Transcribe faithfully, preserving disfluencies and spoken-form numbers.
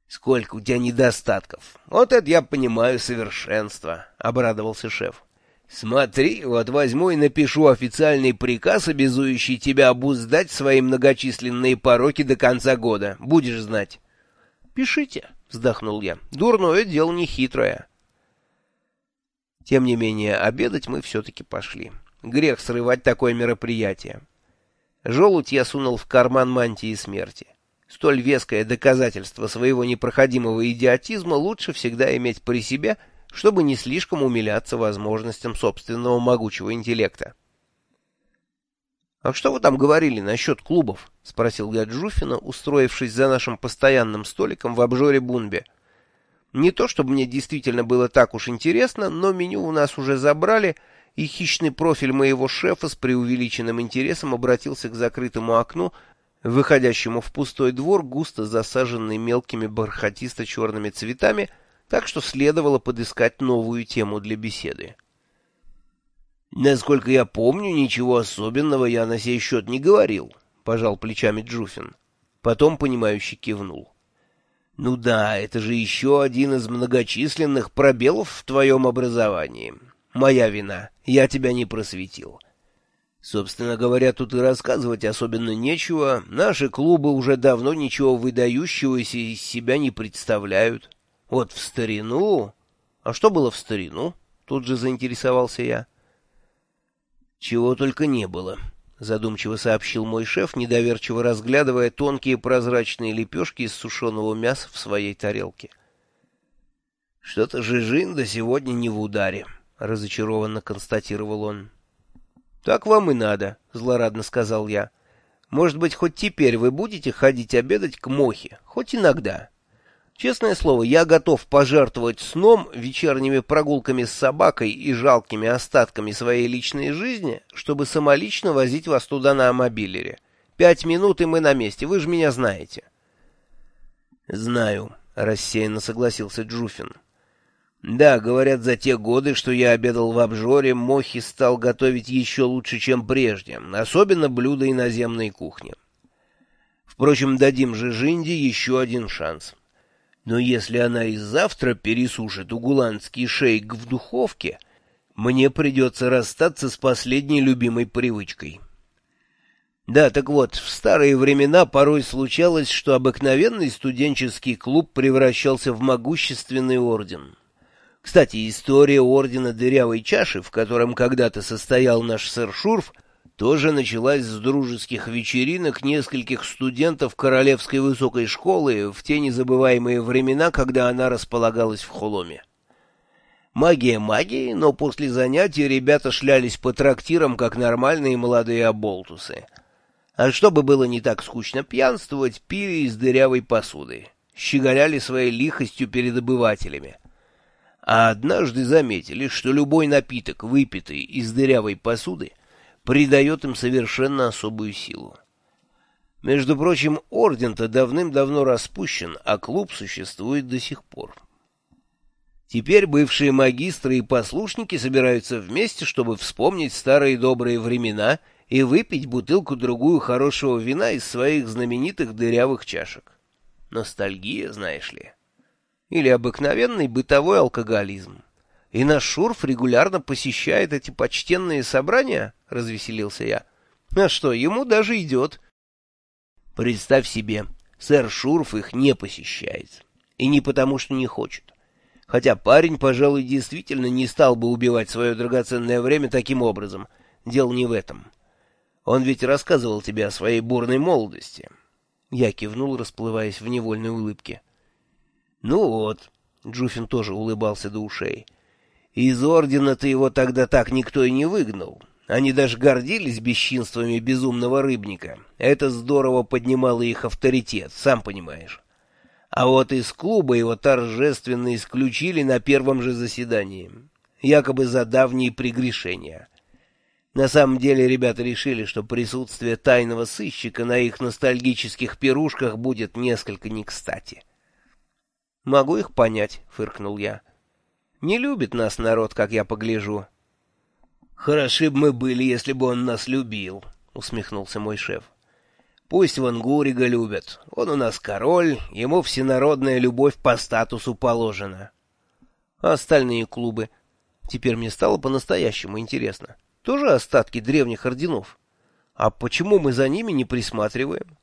«Сколько у тебя недостатков! Вот это я понимаю совершенство!» — обрадовался шеф. «Смотри, вот возьму и напишу официальный приказ, обязующий тебя обуздать свои многочисленные пороки до конца года. Будешь знать». «Пишите», — вздохнул я. «Дурное дело не хитрое». Тем не менее, обедать мы все-таки пошли. Грех срывать такое мероприятие. Желудь я сунул в карман мантии смерти. Столь веское доказательство своего непроходимого идиотизма лучше всегда иметь при себе, чтобы не слишком умиляться возможностям собственного могучего интеллекта. «А что вы там говорили насчет клубов?» — спросил я Джуфина, устроившись за нашим постоянным столиком в обжоре Бунбе. Не то чтобы мне действительно было так уж интересно, но меню у нас уже забрали, и хищный профиль моего шефа с преувеличенным интересом обратился к закрытому окну, выходящему в пустой двор, густо засаженный мелкими бархатисто-черными цветами, так что следовало подыскать новую тему для беседы. «Насколько я помню, ничего особенного я на сей счет не говорил», — пожал плечами Джуфин. Потом, понимающе кивнул. «Ну да, это же еще один из многочисленных пробелов в твоем образовании. Моя вина, я тебя не просветил. Собственно говоря, тут и рассказывать особенно нечего. Наши клубы уже давно ничего выдающегося из себя не представляют. Вот в старину...» «А что было в старину?» — тут же заинтересовался я. «Чего только не было», — задумчиво сообщил мой шеф, недоверчиво разглядывая тонкие прозрачные лепешки из сушеного мяса в своей тарелке. «Что-то Жижинда сегодня не в ударе», — разочарованно констатировал он. «Так вам и надо», — злорадно сказал я. «Может быть, хоть теперь вы будете ходить обедать к Мохе, хоть иногда. Честное слово, я готов пожертвовать сном, вечерними прогулками с собакой и жалкими остатками своей личной жизни, чтобы самолично возить вас туда на мобилере. Пять минут, и мы на месте, вы же меня знаете». «Знаю», — рассеянно согласился Джуфин. «Да, говорят, за те годы, что я обедал в обжоре, Мохи стал готовить еще лучше, чем прежде, особенно блюда иноземной кухни. Впрочем, дадим же Жинде еще один шанс. Но если она и завтра пересушит угуландский шейк в духовке, мне придется расстаться с последней любимой привычкой». Да, так вот, в старые времена порой случалось, что обыкновенный студенческий клуб превращался в могущественный орден. Кстати, история ордена Дырявой Чаши, в котором когда-то состоял наш сэр Шурф, тоже началась с дружеских вечеринок нескольких студентов Королевской высокой школы в те незабываемые времена, когда она располагалась в Холоме. Магия магией, но после занятий ребята шлялись по трактирам, как нормальные молодые оболтусы. А чтобы было не так скучно пьянствовать, пили из дырявой посуды, щеголяли своей лихостью перед обывателями. А однажды заметили, что любой напиток, выпитый из дырявой посуды, придает им совершенно особую силу. Между прочим, орден-то давным-давно распущен, а клуб существует до сих пор. Теперь бывшие магистры и послушники собираются вместе, чтобы вспомнить старые добрые времена и выпить бутылку-другую хорошего вина из своих знаменитых дырявых чашек. Ностальгия, знаешь ли. Или обыкновенный бытовой алкоголизм. И наш Шурф регулярно посещает эти почтенные собрания, — развеселился я. А что, ему даже идет. Представь себе, сэр Шурф их не посещает. И не потому, что не хочет. Хотя парень, пожалуй, действительно не стал бы убивать свое драгоценное время таким образом. Дело не в этом. Он ведь рассказывал тебе о своей бурной молодости. Я кивнул, расплываясь в невольной улыбке. Ну вот, Джуфин тоже улыбался до ушей. Из ордена-то его тогда так никто и не выгнал. Они даже гордились бесчинствами безумного рыбника. Это здорово поднимало их авторитет, сам понимаешь. А вот из клуба его торжественно исключили на первом же заседании, якобы за давние прегрешения. На самом деле ребята решили, что присутствие тайного сыщика на их ностальгических пирушках будет несколько не кстати. «Могу их понять», — фыркнул я. «Не любит нас народ, как я погляжу». «Хороши бы мы были, если бы он нас любил», — усмехнулся мой шеф. Пусть Вангурига любят. Он у нас король, ему всенародная любовь по статусу положена. А остальные клубы? Теперь мне стало по-настоящему интересно. Тоже остатки древних орденов? А почему мы за ними не присматриваем?